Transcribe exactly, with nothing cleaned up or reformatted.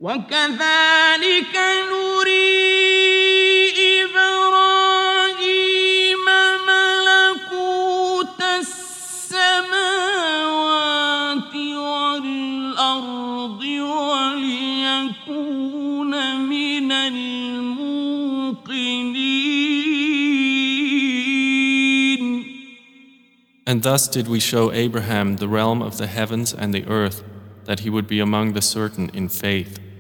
وكذلك نري إبراهيم ملكوت السماوات والأرض وليكون من الموقنين. And thus did we show Abraham the realm of the heavens and the earth, that he would be among the certain in faith.